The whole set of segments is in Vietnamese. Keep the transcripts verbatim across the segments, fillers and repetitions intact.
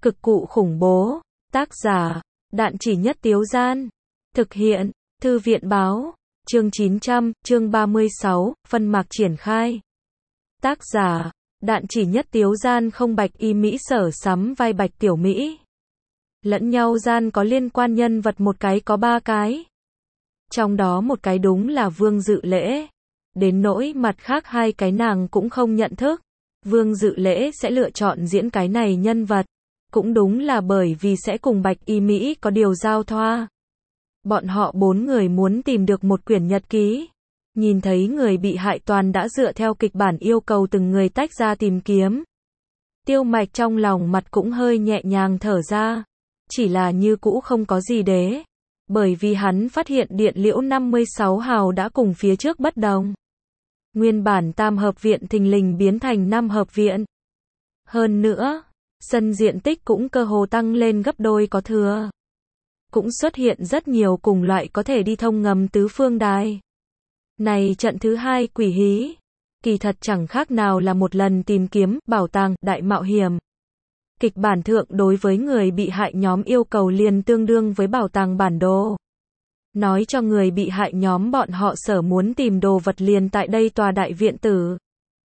Cực cụ khủng bố. Tác giả, Đạn Chỉ Nhất Tiếu Gian. Thực hiện, Thư viện Báo. Chương chín trăm, chương ba mươi sáu, phân mạc triển khai. Tác giả, Đạn Chỉ Nhất Tiếu Gian. Không Bạch Y Mỹ Sở sắm vai Bạch Tiểu Mỹ. Lẫn nhau gian có liên quan nhân vật một cái có ba cái. Trong đó một cái đúng là Vương Dự Lễ. Đến nỗi mặt khác hai cái nàng cũng không nhận thức. Vương Dự Lễ sẽ lựa chọn diễn cái này nhân vật. Cũng đúng là bởi vì sẽ cùng Bạch Y Mỹ có điều giao thoa. Bọn họ bốn người muốn tìm được một quyển nhật ký. Nhìn thấy người bị hại toàn đã dựa theo kịch bản yêu cầu từng người tách ra tìm kiếm. Tiêu Mạch trong lòng mặt cũng hơi nhẹ nhàng thở ra. Chỉ là như cũ không có gì đế. Bởi vì hắn phát hiện Điện Liễu năm mươi sáu hào đã cùng phía trước bất đồng. Nguyên bản tam hợp viện thình lình biến thành năm hợp viện. Hơn nữa, sân diện tích cũng cơ hồ tăng lên gấp đôi có thừa. Cũng xuất hiện rất nhiều cùng loại có thể đi thông ngầm tứ phương đài. Này trận thứ hai quỷ hí, kỳ thật chẳng khác nào là một lần tìm kiếm bảo tàng đại mạo hiểm. Kịch bản thượng đối với người bị hại nhóm yêu cầu liền tương đương với bảo tàng bản đồ. Nói cho người bị hại nhóm bọn họ sở muốn tìm đồ vật liền tại đây tòa đại viện tử.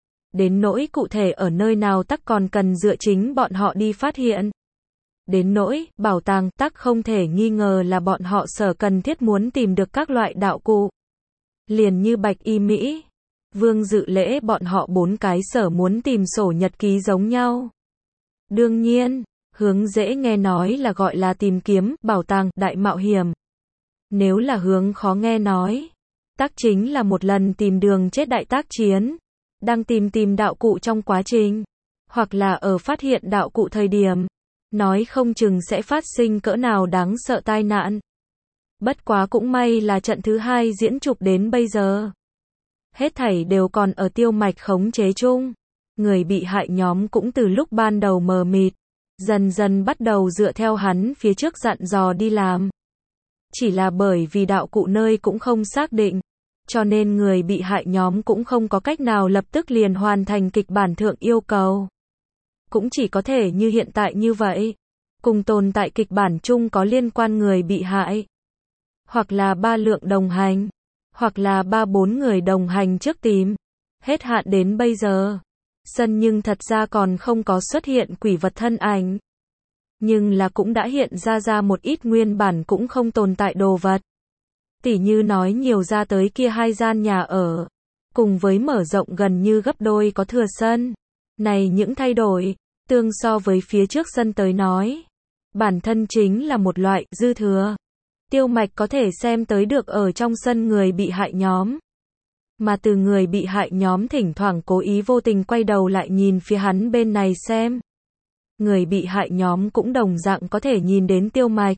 Đến nỗi cụ thể ở nơi nào tắc còn cần dựa chính bọn họ đi phát hiện. Đến nỗi, bảo tàng tắc không thể nghi ngờ là bọn họ sở cần thiết muốn tìm được các loại đạo cụ. Liền như Bạch Y Mỹ, Vương Dự Lễ bọn họ bốn cái sở muốn tìm sổ nhật ký giống nhau. Đương nhiên, hướng dễ nghe nói là gọi là tìm kiếm, bảo tàng, đại mạo hiểm. Nếu là hướng khó nghe nói, tác chính là một lần tìm đường chết đại tác chiến. Đang tìm tìm đạo cụ trong quá trình, hoặc là ở phát hiện đạo cụ thời điểm, nói không chừng sẽ phát sinh cỡ nào đáng sợ tai nạn. Bất quá cũng may là trận thứ hai diễn chụp đến bây giờ. Hết thảy đều còn ở Tiêu Mạch khống chế chung. Người bị hại nhóm cũng từ lúc ban đầu mờ mịt, dần dần bắt đầu dựa theo hắn phía trước dặn dò đi làm. Chỉ là bởi vì đạo cụ nơi cũng không xác định, cho nên người bị hại nhóm cũng không có cách nào lập tức liền hoàn thành kịch bản thượng yêu cầu. Cũng chỉ có thể như hiện tại như vậy. Cùng tồn tại kịch bản chung có liên quan người bị hại. Hoặc là ba lượng đồng hành. Hoặc là ba bốn người đồng hành trước tìm. Hết hạn đến bây giờ. Sân nhưng thật ra còn không có xuất hiện quỷ vật thân ảnh. Nhưng là cũng đã hiện ra ra một ít nguyên bản cũng không tồn tại đồ vật. Tỉ như nói nhiều ra tới kia hai gian nhà ở, cùng với mở rộng gần như gấp đôi có thừa sân. Này những thay đổi, tương so với phía trước sân tới nói, bản thân chính là một loại dư thừa. Tiêu Mạch có thể xem tới được ở trong sân người bị hại nhóm. Mà từ người bị hại nhóm thỉnh thoảng cố ý vô tình quay đầu lại nhìn phía hắn bên này xem. Người bị hại nhóm cũng đồng dạng có thể nhìn đến Tiêu Mạch.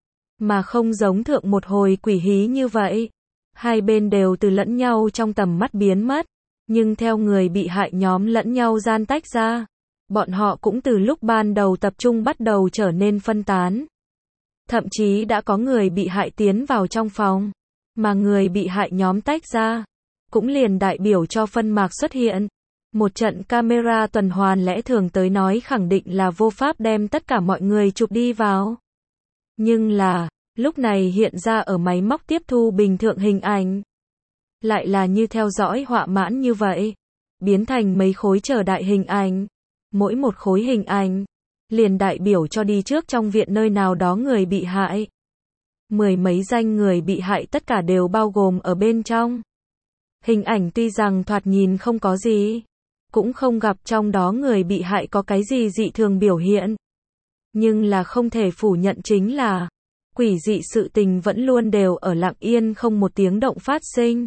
Mà không giống thượng một hồi quỷ hí như vậy. Hai bên đều từ lẫn nhau trong tầm mắt biến mất. Nhưng theo người bị hại nhóm lẫn nhau gian tách ra, bọn họ cũng từ lúc ban đầu tập trung bắt đầu trở nên phân tán. Thậm chí đã có người bị hại tiến vào trong phòng, mà người bị hại nhóm tách ra, cũng liền đại biểu cho phân mạc xuất hiện. Một trận camera tuần hoàn lẽ thường tới nói khẳng định là vô pháp đem tất cả mọi người chụp đi vào. Nhưng là, lúc này hiện ra ở máy móc tiếp thu bình thường hình ảnh. Lại là như theo dõi họa mãn như vậy. Biến thành mấy khối chờ đại hình ảnh. Mỗi một khối hình ảnh, liền đại biểu cho đi trước trong viện nơi nào đó người bị hại. Mười mấy danh người bị hại tất cả đều bao gồm ở bên trong. Hình ảnh tuy rằng thoạt nhìn không có gì, cũng không gặp trong đó người bị hại có cái gì dị thường biểu hiện. Nhưng là không thể phủ nhận chính là, quỷ dị sự tình vẫn luôn đều ở lặng yên không một tiếng động phát sinh.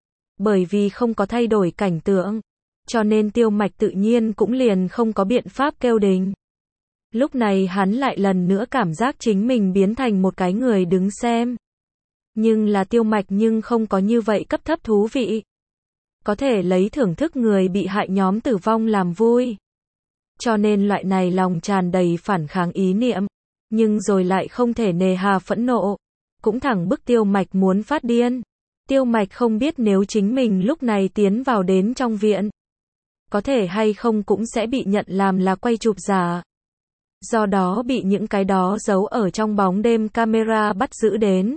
Bởi vì không có thay đổi cảnh tượng, cho nên Tiêu Mạch tự nhiên cũng liền không có biện pháp kêu đình. Lúc này hắn lại lần nữa cảm giác chính mình biến thành một cái người đứng xem. Nhưng là Tiêu Mạch nhưng không có như vậy cấp thấp thú vị. Có thể lấy thưởng thức người bị hại nhóm tử vong làm vui. Cho nên loại này lòng tràn đầy phản kháng ý niệm, nhưng rồi lại không thể nề hà phẫn nộ, cũng thẳng bức Tiêu Mạch muốn phát điên. Tiêu Mạch không biết nếu chính mình lúc này tiến vào đến trong viện, có thể hay không cũng sẽ bị nhận làm là quay chụp giả. Do đó bị những cái đó giấu ở trong bóng đêm camera bắt giữ đến.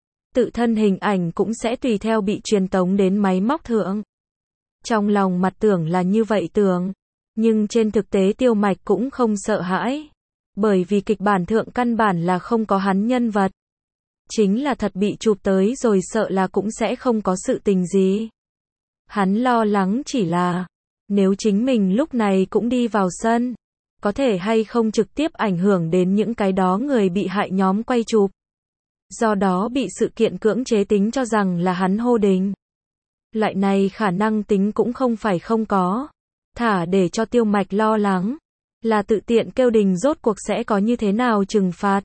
Tự thân hình ảnh cũng sẽ tùy theo bị truyền tống đến máy móc thượng. Trong lòng mặt tưởng là như vậy tưởng, nhưng trên thực tế Tiêu Mạch cũng không sợ hãi. Bởi vì kịch bản thượng căn bản là không có hắn nhân vật. Chính là thật bị chụp tới rồi sợ là cũng sẽ không có sự tình gì. Hắn lo lắng chỉ là, nếu chính mình lúc này cũng đi vào sân, có thể hay không trực tiếp ảnh hưởng đến những cái đó người bị hại nhóm quay chụp. Do đó bị sự kiện cưỡng chế tính cho rằng là hắn hô đình. Loại này khả năng tính cũng không phải không có. Thả để cho Tiêu Mạch lo lắng, là tự tiện kêu đình rốt cuộc sẽ có như thế nào trừng phạt.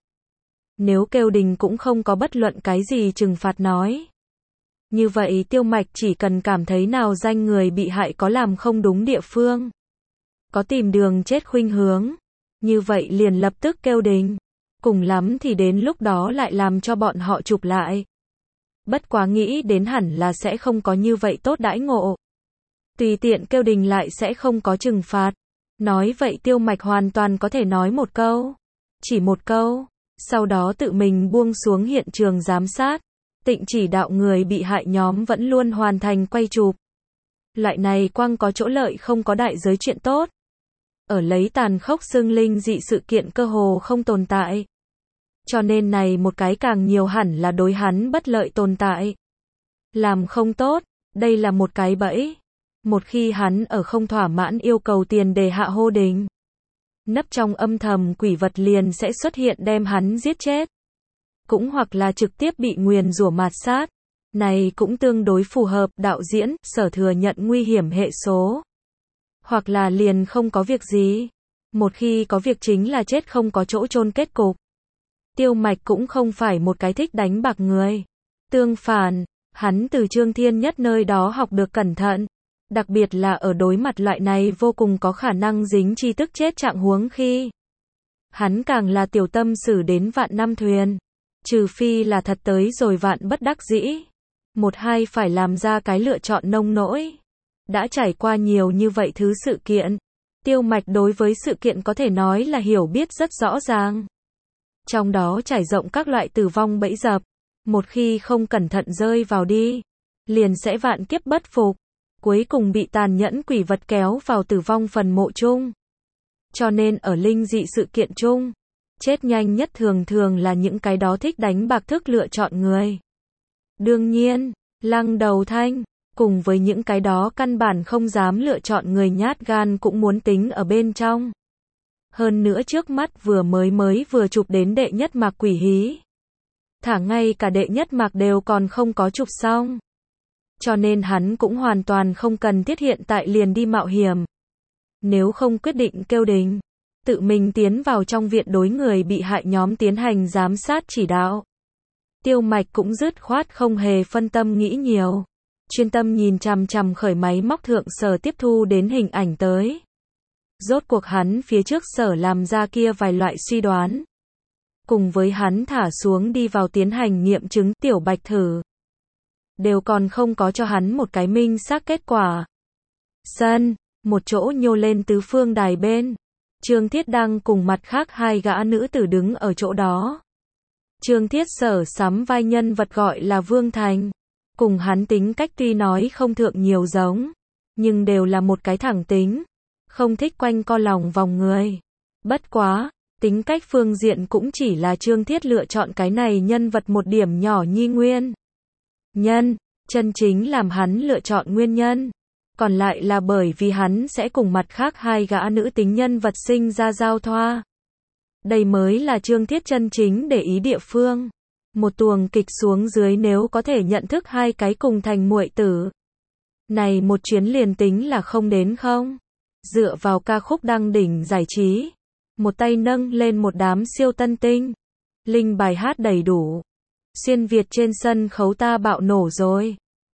Nếu kêu đình cũng không có bất luận cái gì trừng phạt nói. Như vậy Tiêu Mạch chỉ cần cảm thấy nào danh người bị hại có làm không đúng địa phương, có tìm đường chết khuynh hướng, như vậy liền lập tức kêu đình. Cùng lắm thì đến lúc đó lại làm cho bọn họ chụp lại. Bất quá nghĩ đến hẳn là sẽ không có như vậy tốt đãi ngộ. Tùy tiện kêu đình lại sẽ không có trừng phạt. Nói vậy Tiêu Mạch hoàn toàn có thể nói một câu. Chỉ một câu. Sau đó tự mình buông xuống hiện trường giám sát. Tịnh chỉ đạo người bị hại nhóm vẫn luôn hoàn thành quay chụp. Loại này quang có chỗ lợi không có đại giới chuyện tốt. Ở lấy tàn khốc xưng linh dị sự kiện cơ hồ không tồn tại. Cho nên này một cái càng nhiều hẳn là đối hắn bất lợi tồn tại. Làm không tốt, đây là một cái bẫy. Một khi hắn ở không thỏa mãn yêu cầu tiền đề hạ hô đình, nấp trong âm thầm quỷ vật liền sẽ xuất hiện đem hắn giết chết. Cũng hoặc là trực tiếp bị nguyền rủa mạt sát. Này cũng tương đối phù hợp đạo diễn, sở thừa nhận nguy hiểm hệ số. Hoặc là liền không có việc gì. Một khi có việc chính là chết không có chỗ chôn kết cục. Tiêu Mạch cũng không phải một cái thích đánh bạc người. Tương phản, hắn từ Trương Thiên Nhất nơi đó học được cẩn thận. Đặc biệt là ở đối mặt loại này vô cùng có khả năng dính chi tức chết trạng huống khi. Hắn càng là tiểu tâm xử đến vạn năm thuyền. Trừ phi là thật tới rồi vạn bất đắc dĩ. Một hai phải làm ra cái lựa chọn nông nỗi. Đã trải qua nhiều như vậy thứ sự kiện. Tiêu Mạch đối với sự kiện có thể nói là hiểu biết rất rõ ràng. Trong đó trải rộng các loại tử vong bẫy dập. Một khi không cẩn thận rơi vào đi, liền sẽ vạn kiếp bất phục. Cuối cùng bị tàn nhẫn quỷ vật kéo vào tử vong phần mộ chung. Cho nên ở linh dị sự kiện chung, chết nhanh nhất thường thường là những cái đó thích đánh bạc thức lựa chọn người. Đương nhiên, Lăng Đầu Thanh, cùng với những cái đó căn bản không dám lựa chọn người nhát gan cũng muốn tính ở bên trong. Hơn nữa trước mắt vừa mới mới vừa chụp đến đệ nhất mạc quỷ hí. Thả ngay cả đệ nhất mạc đều còn không có chụp xong. Cho nên hắn cũng hoàn toàn không cần thiết hiện tại liền đi mạo hiểm. Nếu không quyết định kêu đình, tự mình tiến vào trong viện đối người bị hại nhóm tiến hành giám sát chỉ đạo. Tiêu Mạch cũng dứt khoát không hề phân tâm nghĩ nhiều. Chuyên tâm nhìn chằm chằm khởi máy móc thượng sở tiếp thu đến hình ảnh tới. Rốt cuộc hắn phía trước sở làm ra kia vài loại suy đoán. Cùng với hắn thả xuống đi vào tiến hành nghiệm chứng tiểu bạch thử. Đều còn không có cho hắn một cái minh xác kết quả. Sân, một chỗ nhô lên tứ phương đài bên. Trương Thiết đang cùng mặt khác hai gã nữ tử đứng ở chỗ đó. Trương Thiết sở sắm vai nhân vật gọi là Vương Thành. Cùng hắn tính cách tuy nói không thượng nhiều giống, nhưng đều là một cái thẳng tính. Không thích quanh co lòng vòng người. Bất quá, tính cách phương diện cũng chỉ là Trương Thiết lựa chọn cái này nhân vật một điểm nhỏ nhi nguyên. Nhân, chân chính làm hắn lựa chọn nguyên nhân. Còn lại là bởi vì hắn sẽ cùng mặt khác hai gã nữ tính nhân vật sinh ra giao thoa. Đây mới là Trương Thiết chân chính để ý địa phương. Một tuồng kịch xuống dưới nếu có thể nhận thức hai cái cùng thành muội tử. Này một chuyến liền tính là không đến không. Dựa vào ca khúc đăng đỉnh giải trí. Một tay nâng lên một đám siêu tân tinh. Linh bài hát đầy đủ. Xuyên Việt trên sân khấu ta bạo nổ rồi.